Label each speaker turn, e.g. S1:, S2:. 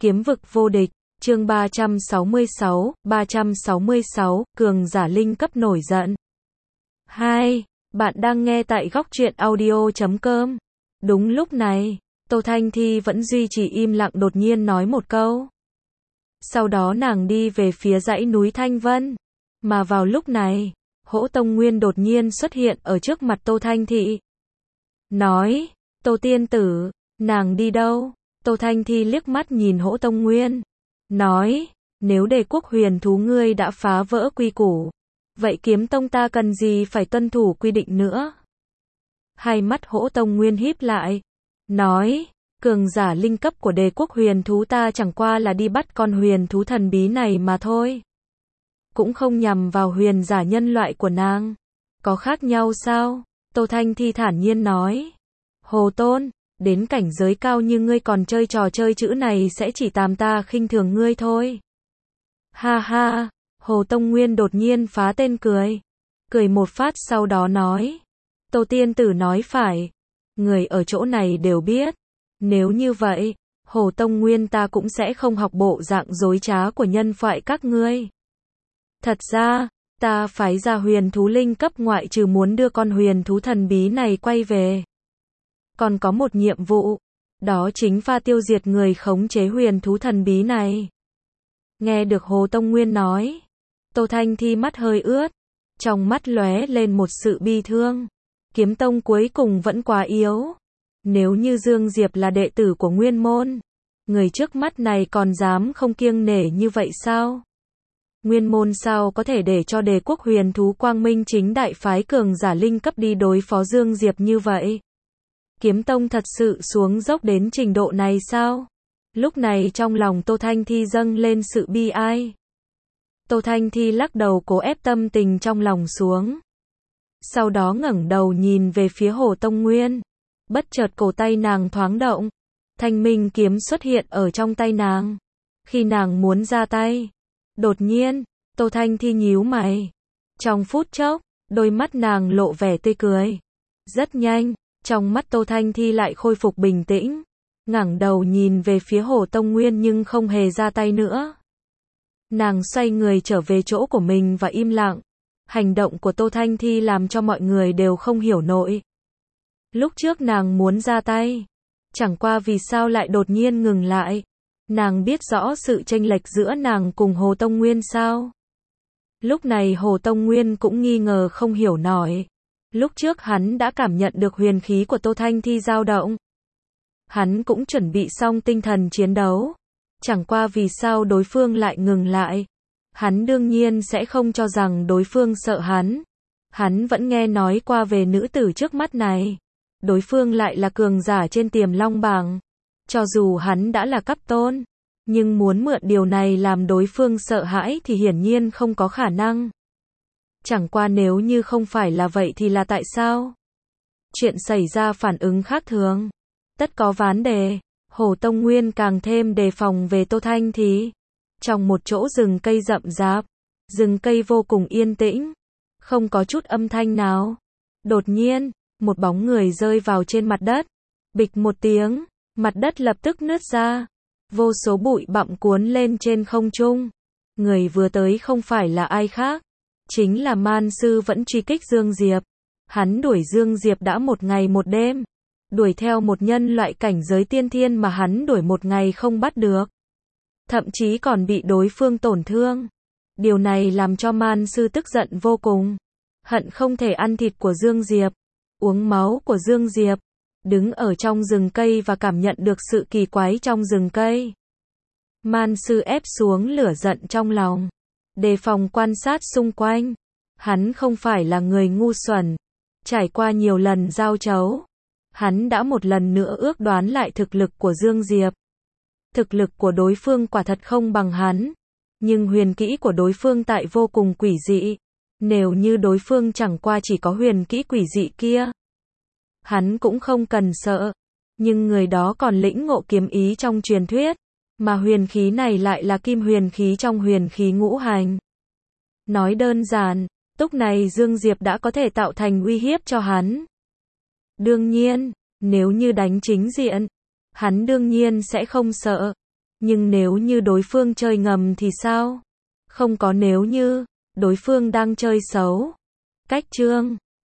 S1: Kiếm vực vô địch, chương 366, cường giả linh cấp nổi giận. 2. Bạn đang nghe tại góc truyện audio.com. Đúng lúc này, Tô Thanh Thi vẫn duy trì im lặng đột nhiên nói một câu. Sau đó nàng đi về phía dãy núi Thanh Vân. Mà vào lúc này, Hỗ Tông Nguyên đột nhiên xuất hiện ở trước mặt Tô Thanh Thi. Nói, Tô tiên tử, nàng đi đâu? Tô Thanh Thi liếc mắt nhìn Hỗ Tông Nguyên. Nói, nếu Đề quốc huyền thú ngươi đã phá vỡ quy củ, vậy Kiếm Tông ta cần gì phải tuân thủ quy định nữa? Hai mắt Hỗ Tông Nguyên híp lại. Nói, cường giả linh cấp của Đề quốc huyền thú ta chẳng qua là đi bắt con huyền thú thần bí này mà thôi. Cũng không nhằm vào huyền giả nhân loại của nàng. Có khác nhau sao? Tô Thanh Thi thản nhiên nói. Hồ Tôn, đến cảnh giới cao như ngươi còn chơi trò chơi chữ này sẽ chỉ tàm ta khinh thường ngươi thôi. Ha ha, Hồ Tông Nguyên đột nhiên phá tên cười. Cười một phát sau đó nói. Tô tiên tử nói phải. Người ở chỗ này đều biết. Nếu như vậy, Hồ Tông Nguyên ta cũng sẽ không học bộ dạng dối trá của nhân loại các ngươi. Thật ra, ta phái ra huyền thú linh cấp ngoại trừ muốn đưa con huyền thú thần bí này quay về. Còn có một nhiệm vụ, đó chính pha tiêu diệt người khống chế huyền thú thần bí này. Nghe được Hồ Tông Nguyên nói, Tô Thanh Thi mắt hơi ướt, trong mắt lóe lên một sự bi thương. Kiếm Tông cuối cùng vẫn quá yếu. Nếu như Dương Diệp là đệ tử của Nguyên môn, người trước mắt này còn dám không kiêng nể như vậy sao? Nguyên môn sao có thể để cho Đề quốc huyền thú quang minh chính đại phái cường giả linh cấp đi đối phó Dương Diệp như vậy? Kiếm Tông thật sự xuống dốc đến trình độ này sao? Lúc này trong lòng Tô Thanh Thi dâng lên sự bi ai. Tô Thanh Thi lắc đầu cố ép tâm tình trong lòng xuống. Sau đó ngẩng đầu nhìn về phía Hồ Tông Nguyên. Bất chợt cổ tay nàng thoáng động. Thanh minh kiếm xuất hiện ở trong tay nàng. Khi nàng muốn ra tay, đột nhiên, Tô Thanh Thi nhíu mày. Trong phút chốc, đôi mắt nàng lộ vẻ tươi cười. Rất nhanh, trong mắt Tô Thanh Thi lại khôi phục bình tĩnh. Ngẩng đầu nhìn về phía Hồ Tông Nguyên nhưng không hề ra tay nữa. Nàng xoay người trở về chỗ của mình và im lặng. Hành động của Tô Thanh Thi làm cho mọi người đều không hiểu nổi. Lúc trước nàng muốn ra tay, chẳng qua vì sao lại đột nhiên ngừng lại. Nàng biết rõ sự chênh lệch giữa nàng cùng Hồ Tông Nguyên sao? Lúc này Hồ Tông Nguyên cũng nghi ngờ không hiểu nổi. Lúc trước hắn đã cảm nhận được huyền khí của Tô Thanh Thi dao động. Hắn cũng chuẩn bị xong tinh thần chiến đấu. Chẳng qua vì sao đối phương lại ngừng lại. Hắn đương nhiên sẽ không cho rằng đối phương sợ hắn. Hắn vẫn nghe nói qua về nữ tử trước mắt này. Đối phương lại là cường giả trên Tiềm Long bảng. Cho dù hắn đã là cấp tôn, nhưng muốn mượn điều này làm đối phương sợ hãi thì hiển nhiên không có khả năng. Chẳng qua nếu như không phải là vậy thì là tại sao? Chuyện xảy ra phản ứng khác thường. Tất có vấn đề. Hồ Tông Nguyên càng thêm đề phòng về Tô Thanh Thi. Trong một chỗ rừng cây rậm rạp, rừng cây vô cùng yên tĩnh, không có chút âm thanh nào. Đột nhiên, một bóng người rơi vào trên mặt đất. Bịch một tiếng, mặt đất lập tức nứt ra. Vô số bụi bặm cuốn lên trên không trung. Người vừa tới không phải là ai khác, chính là Man Sư vẫn truy kích Dương Diệp. Hắn đuổi Dương Diệp đã một ngày một đêm. Đuổi theo một nhân loại cảnh giới tiên thiên mà hắn đuổi một ngày không bắt được. Thậm chí còn bị đối phương tổn thương. Điều này làm cho Man Sư tức giận vô cùng. Hận không thể ăn thịt của Dương Diệp, uống máu của Dương Diệp. Đứng ở trong rừng cây và cảm nhận được sự kỳ quái trong rừng cây. Man Sư ép xuống lửa giận trong lòng. Đề phòng quan sát xung quanh. Hắn không phải là người ngu xuẩn. Trải qua nhiều lần giao đấu, hắn đã một lần nữa ước đoán lại thực lực của Dương Diệp. Thực lực của đối phương quả thật không bằng hắn. Nhưng huyền kỹ của đối phương tại vô cùng quỷ dị. Nếu như đối phương chẳng qua chỉ có huyền kỹ quỷ dị kia, hắn cũng không cần sợ. Nhưng người đó còn lĩnh ngộ kiếm ý trong truyền thuyết. Mà huyền khí này lại là kim huyền khí trong huyền khí ngũ hành. Nói đơn giản, lúc này Dương Diệp đã có thể tạo thành uy hiếp cho hắn. Đương nhiên, nếu như đánh chính diện, hắn đương nhiên sẽ không sợ. Nhưng nếu như đối phương chơi ngầm thì sao? Không có nếu như, đối phương đang chơi xấu. Cách chương